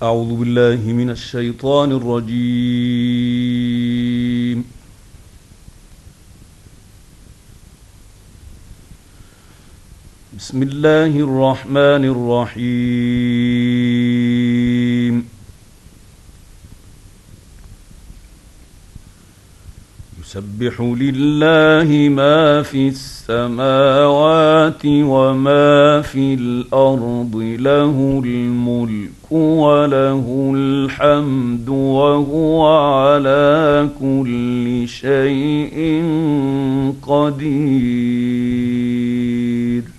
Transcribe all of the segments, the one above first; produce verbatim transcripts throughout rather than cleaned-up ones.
أعوذ بالله من الشيطان الرجيم. بسم الله الرحمن الرحيم. يسبح لله ما في السماوات وما في الأرض، له الملك وله الحمد وهو على كل شيء قدير.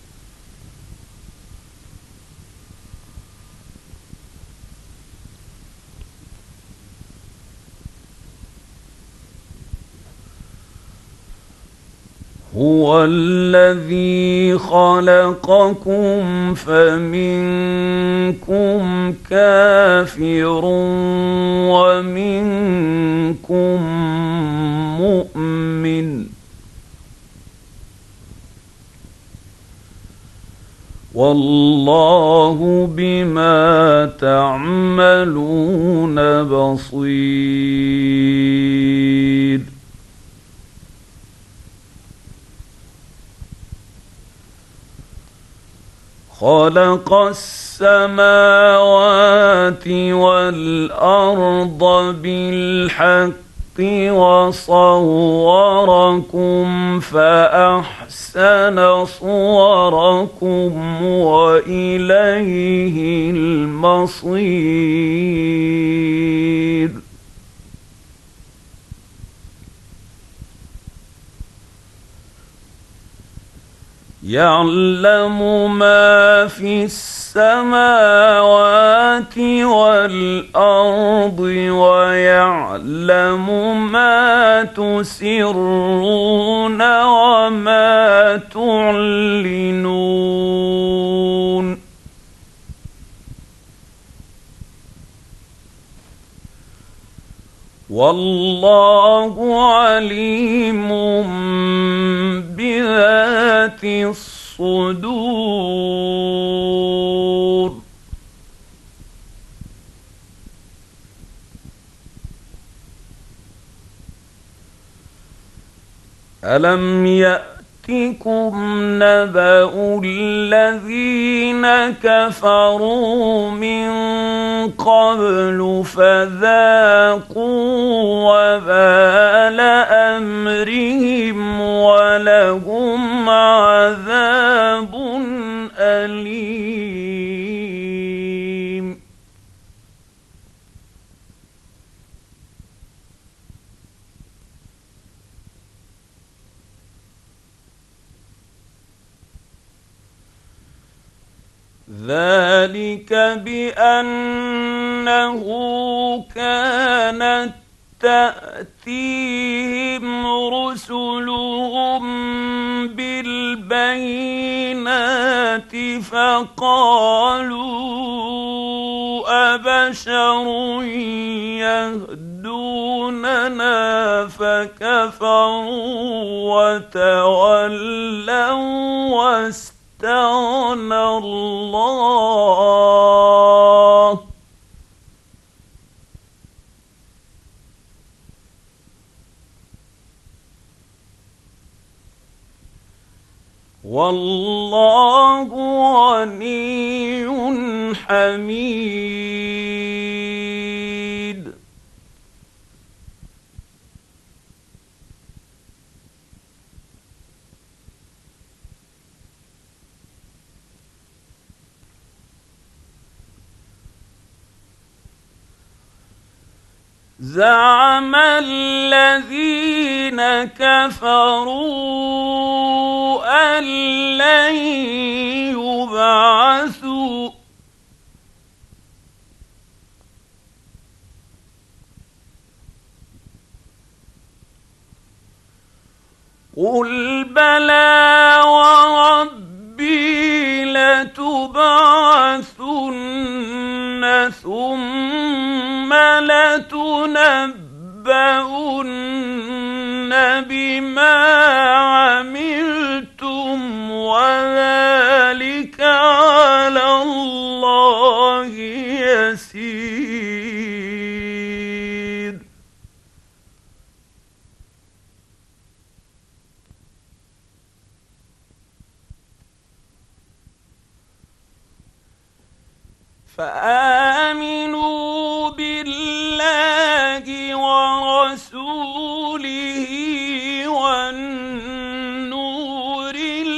هو الذي خلقكم فمنكم كافر ومنكم مؤمن، والله بما تعملون بصير. خلق السماوات والأرض بالحق وصوركم فأحسن صوركم وإليه المصير. يعلم ما في السماوات والأرض ويعلم ما تسرون وما تعلنون. والله عليم بذات الصدور. ألم يأتكم نبأ الذين كفروا من قبل فذاقوا وبال أمرهم ولهم عذاب أليم. ذلك بأنه كانت تأتيهم رسلهم بالبينات فقالوا أبشر يهدوننا فكفروا وتولوا واستغنى الله. والله غني حميد. زعم الذين كفروا أن لن يبعثوا قل بلى وربي لتبعثن ثم لتنبؤن بما عملتم وذلك على الله يسير. فآمنوا بالله ورسوله والنور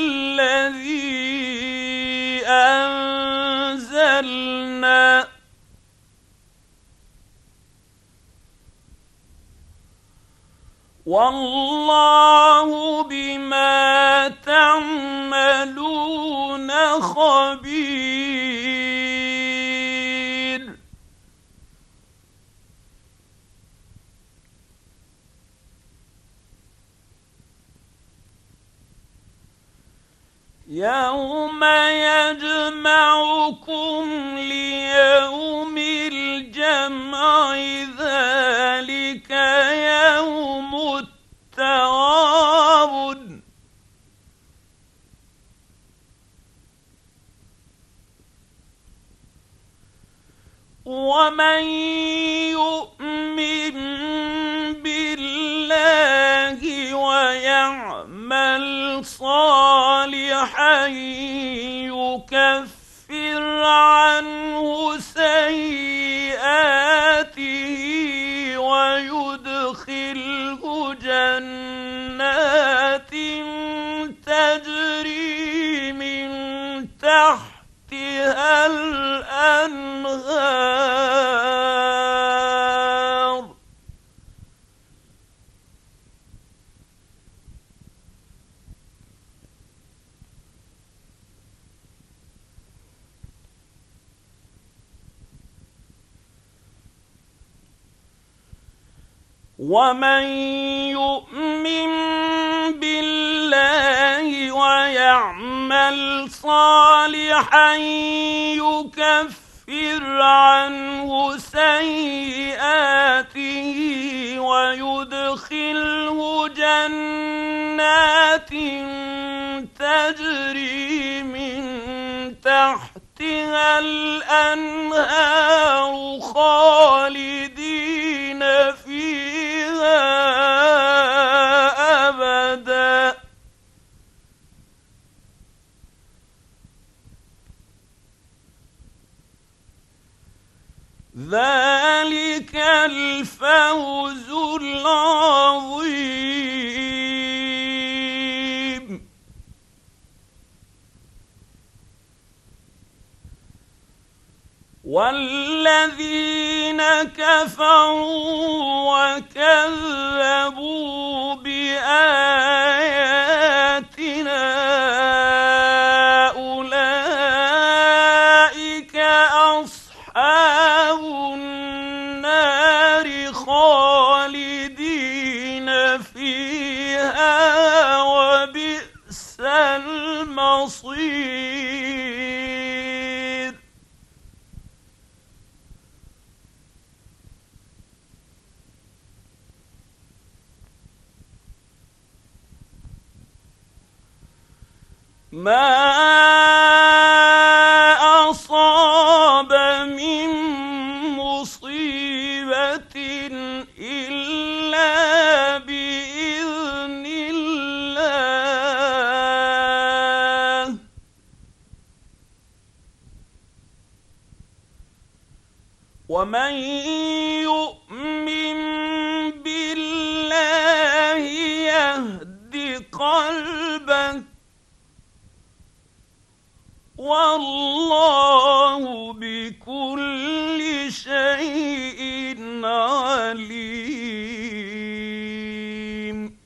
الذي أنزلنا والله بما تعملون خبير. يوم يجمعكم ليوم الجمع ذلك يوم التغابن ومن يؤمن بالله ويعمل صالحا يكفر عنه سيئاته ويدخله جنات تجري من تحتها الأنهار ومن يؤمن بالله ويعمل صالحا يكفر عنه سيئاته ويدخله جنات تجري من تحتها الأنهار خالدين فيها أبدا ذلك الفوز العظيم. والذين كفروا وكذبوا بآياتنا أولئك أصحاب النار خالدين فيها وبئس المصير. ما أصاب من مصيبة إلا بإذن الله ومن يؤمن بالله يهد قلبه والله بكل شيء عليم.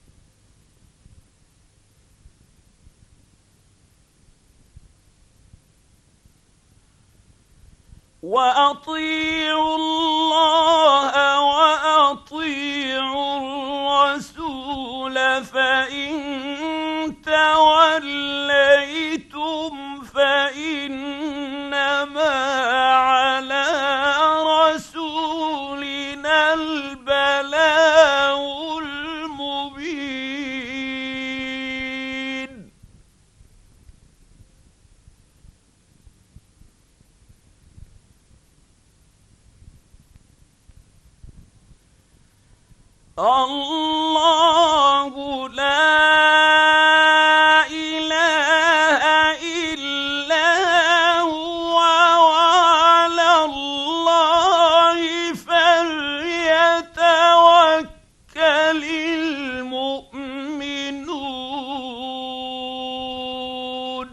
وأطيعوا الله وأطيعوا الرسول فإن توليتم فإنما على رسولنا البلاغ المبين. الله لا إله إلا هو وعلى الله فليتوكل المؤمنون.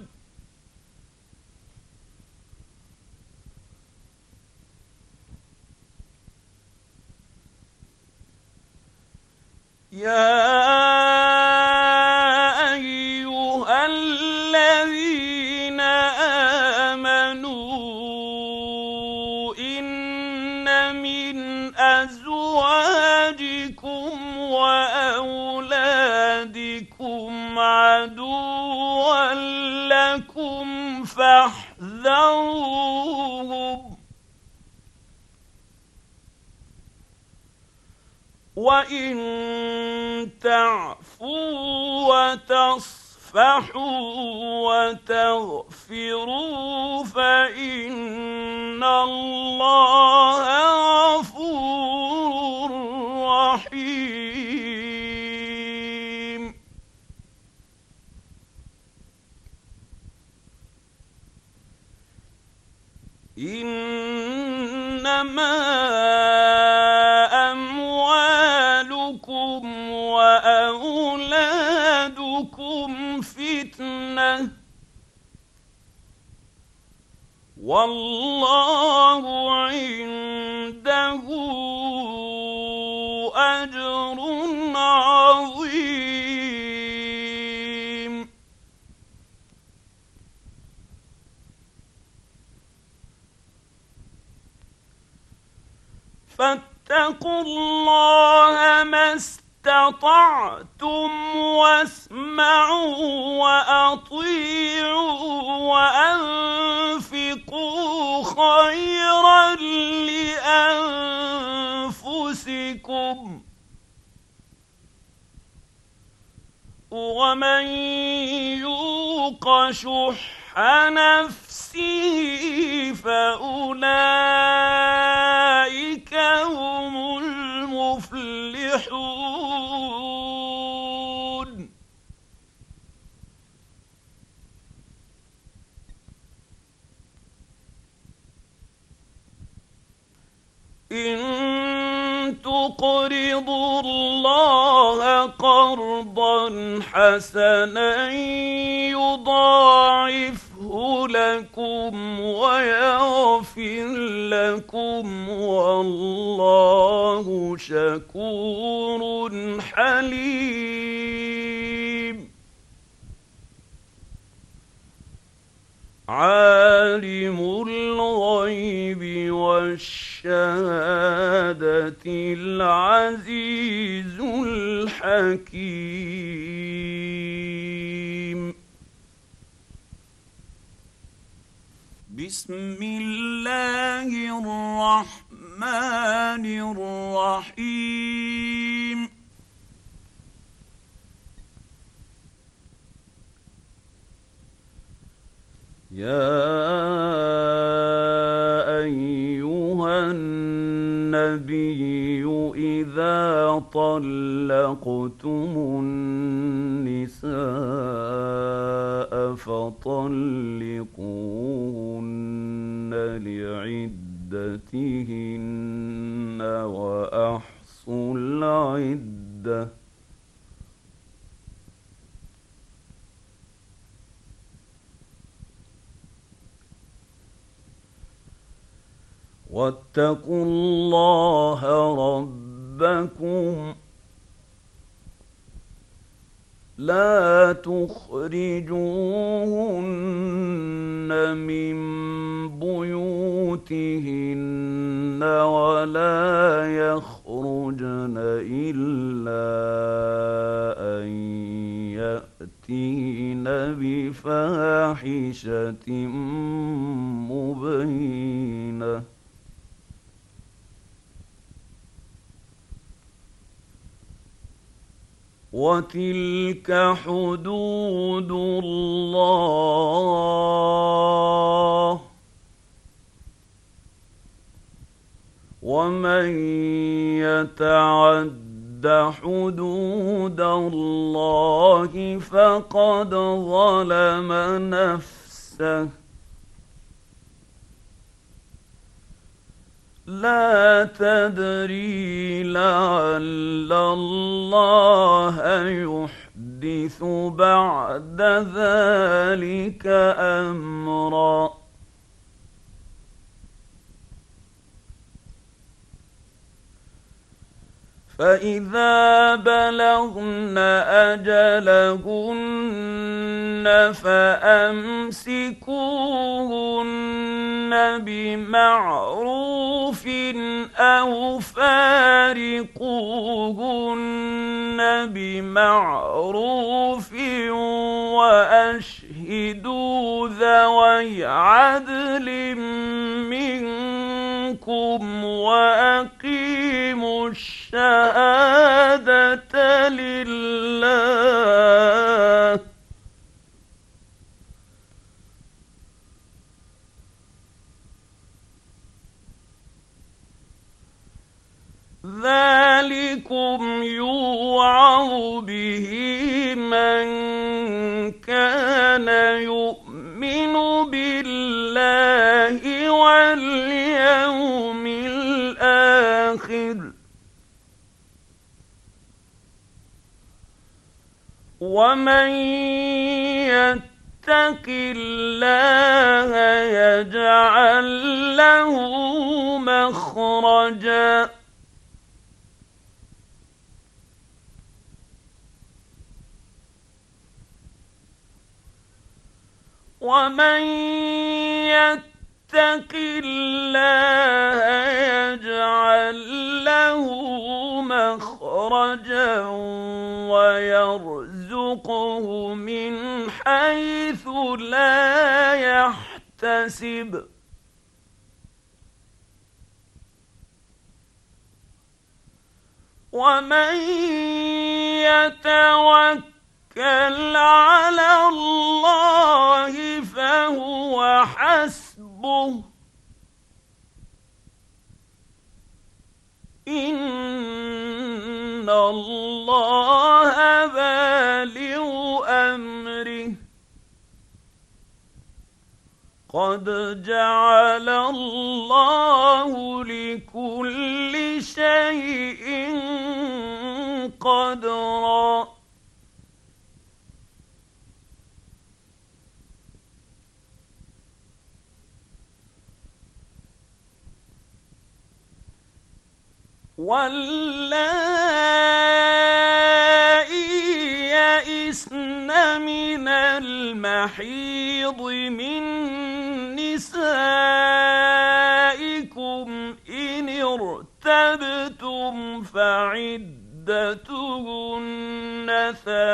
يا أيها الذين آمنوا إن من أزواجكم وأولادكم عدوا لكم فاحذروهم وإن تعفوا وتصفحوا وتغفروا فإن الله غفور رحيم. إنما وأولادكم فتنة والله عنده أجر عظيم. فاتقوا الله ما استطعتم واسمعوا وأطيعوا وأنفقوا خيرا لأنفسكم ومن يوق شح نفسه فأولئك هم المفلحون. إن تقرضوا الله قرضا حسنا يضاعفه لكم ويغفر لكم والله شكور حليم. عالم الغيب والشهادة العزيز الحكيم. بسم الله الرحمن الرحيم. يا أيها النبي إذا طلقتم النساء فطلقوهن لعدتهن وأحصوا العدة واتقوا الله ربكم لا تخرجوهن من بيوتهن ولا يخرجن إلا أن يأتين بفاحشة مبينة وتلك حدود الله ومن يتعد حدود الله فقد ظلم نفسه لا تدري لعل الله يحدث بعد ذلك أمرا فإذا بلغن أجلهن فأمسكوهن بمعروف أو فارقوهن بمعروف وأشهدوا ذوي عدل منكم وأقيموا الشهادة لله ذلكم يوعظ به من كان يؤمن بالله واليوم الآخر ومن يتق الله يجعل له مخرجا ومن يتق الله يجعل له مخرجا ويرزقه من حيث لا يحتسب ومن يتوكل على الله فهو حسبه إن الله بالغ أمره قد جعل الله لكل شيء قدرا واللائي يئسن من المحيض من نسائكم إن ارتبتم فعدتهن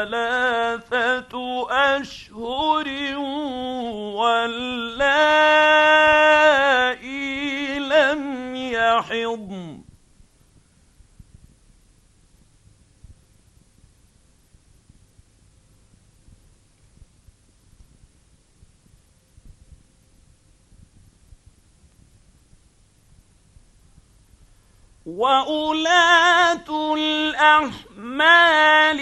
ثلاثة أشهر واللائي لم يحضن وأولاة الأحمال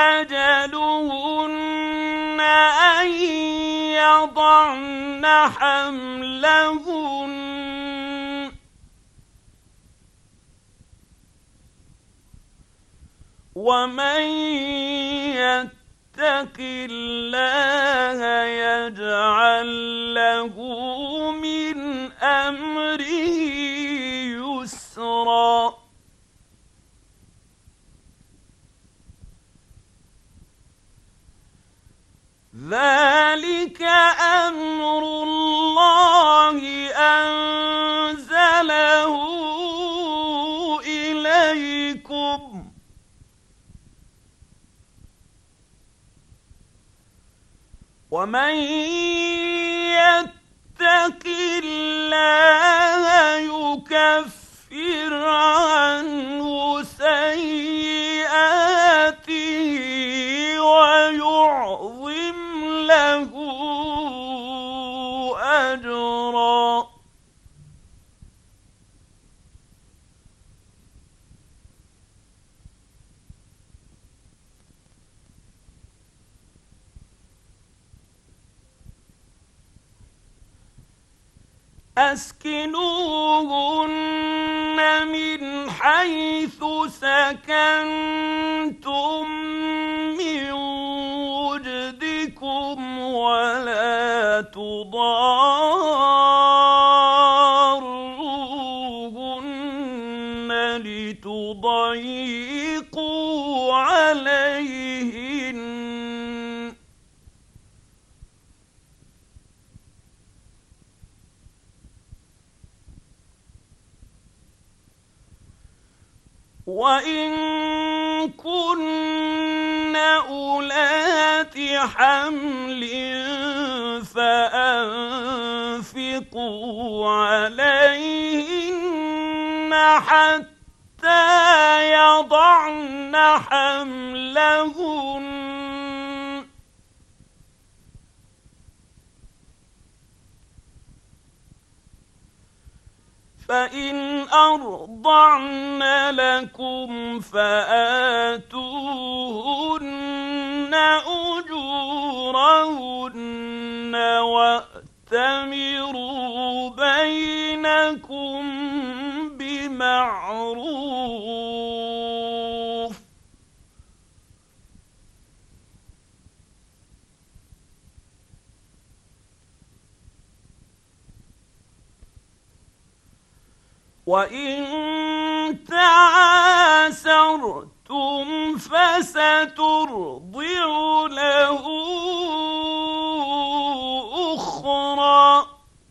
أجلهن أن يضعن حملهن ومن يتق الله يجعل له من أمره يسرا ذلك أمر الله أنزله إليكم ومن يتق الله يكفر عنه سيئاته ويعظم له أجرا أسكنوهن من حيث سكنتم من وجدكم ولا تضاروهن لتضيقوا عليهن. وإن كن أولات حمل فأنفقوا عليهن حتى يضعن حملهن. فإن أرضعن لكم فآتوهن أجورهن وأتمروا بينكم بمعروف. وإن تعاسرتم فسترضع له أخرى.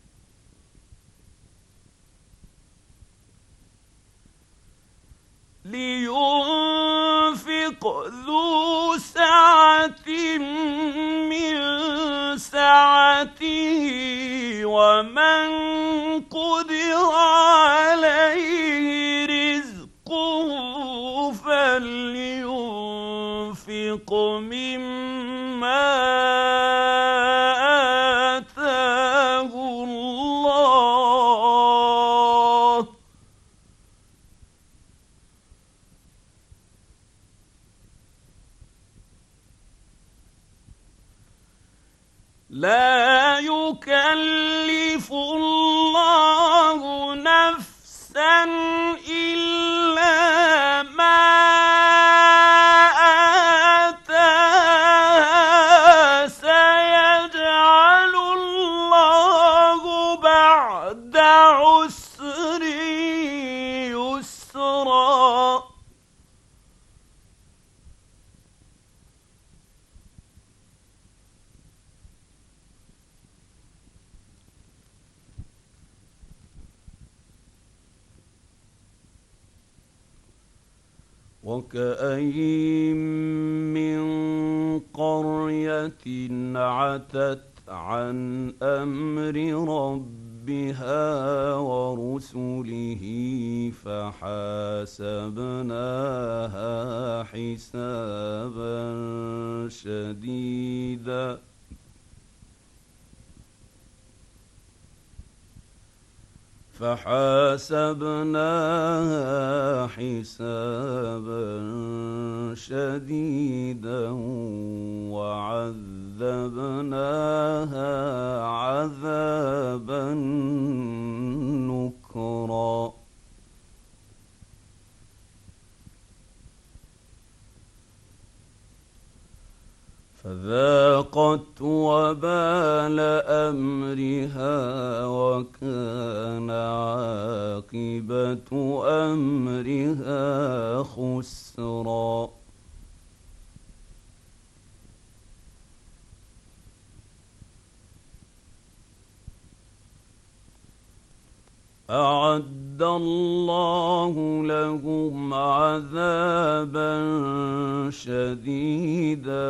لينفق ذو سعة من سعته ومن قدر عليه رزقه فلينفق مما آتاه الله. لا يكلف الله نفسا إلا ما آتاها. سيجعل الله بعد عسر يسرا. وكأين من قرية عتت عن أمر ربها ورسله فحاسبناها حسابا شديدا فحاسبناها حسابا شديدا وعذبناها عذابا نكرا. فذاقت وبال أمرها وكان عاقبة أمرها خسرا. أعد الله لهم عذابا شديدا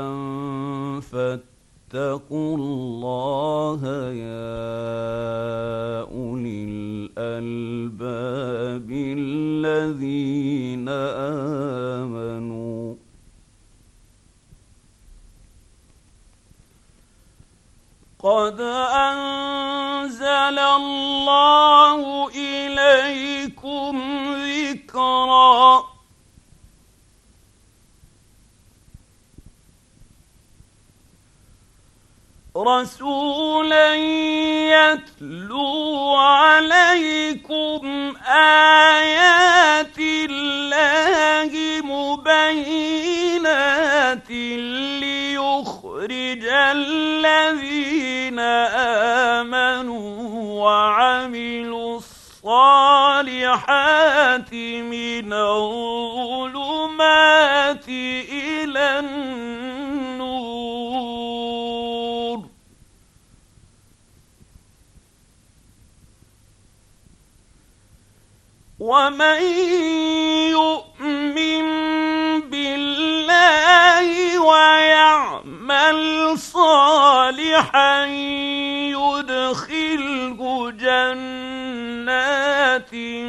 فاتقوا الله يا أولي الألباب الذين آمنوا. قد أنزل الله إليكم ذكرا. رسولا يتلو عليكم آيات الله مبينات ليخرج الذين آمنوا وعملوا الصالحات من الظلمات إلى النور. ومن يؤمن بالله ويعمل صالحا يدخله جنات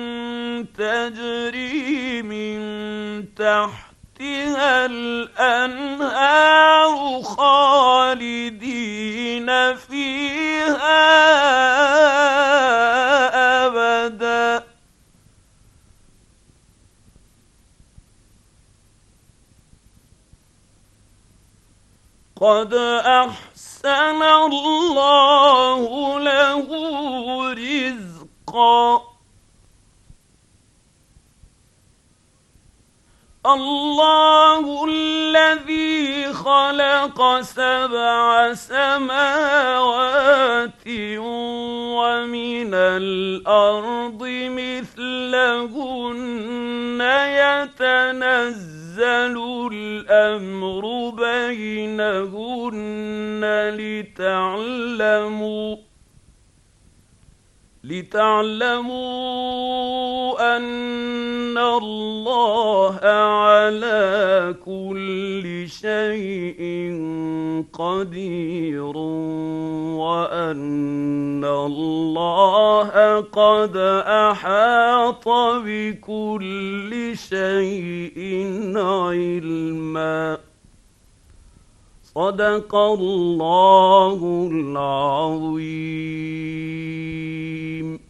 تجري من تحتها الأنهار خالدين فيها أبدا. قد أحسن الله له رزقا. الله الذي خلق سبع سماوات ومن الأرض مثلهن يتنزل الأمر بينهن لتعلموا لتعلموا أن الله على كل شيء قدير وأن الله قد أحاط بكل شيء علما. صدق الله العظيم.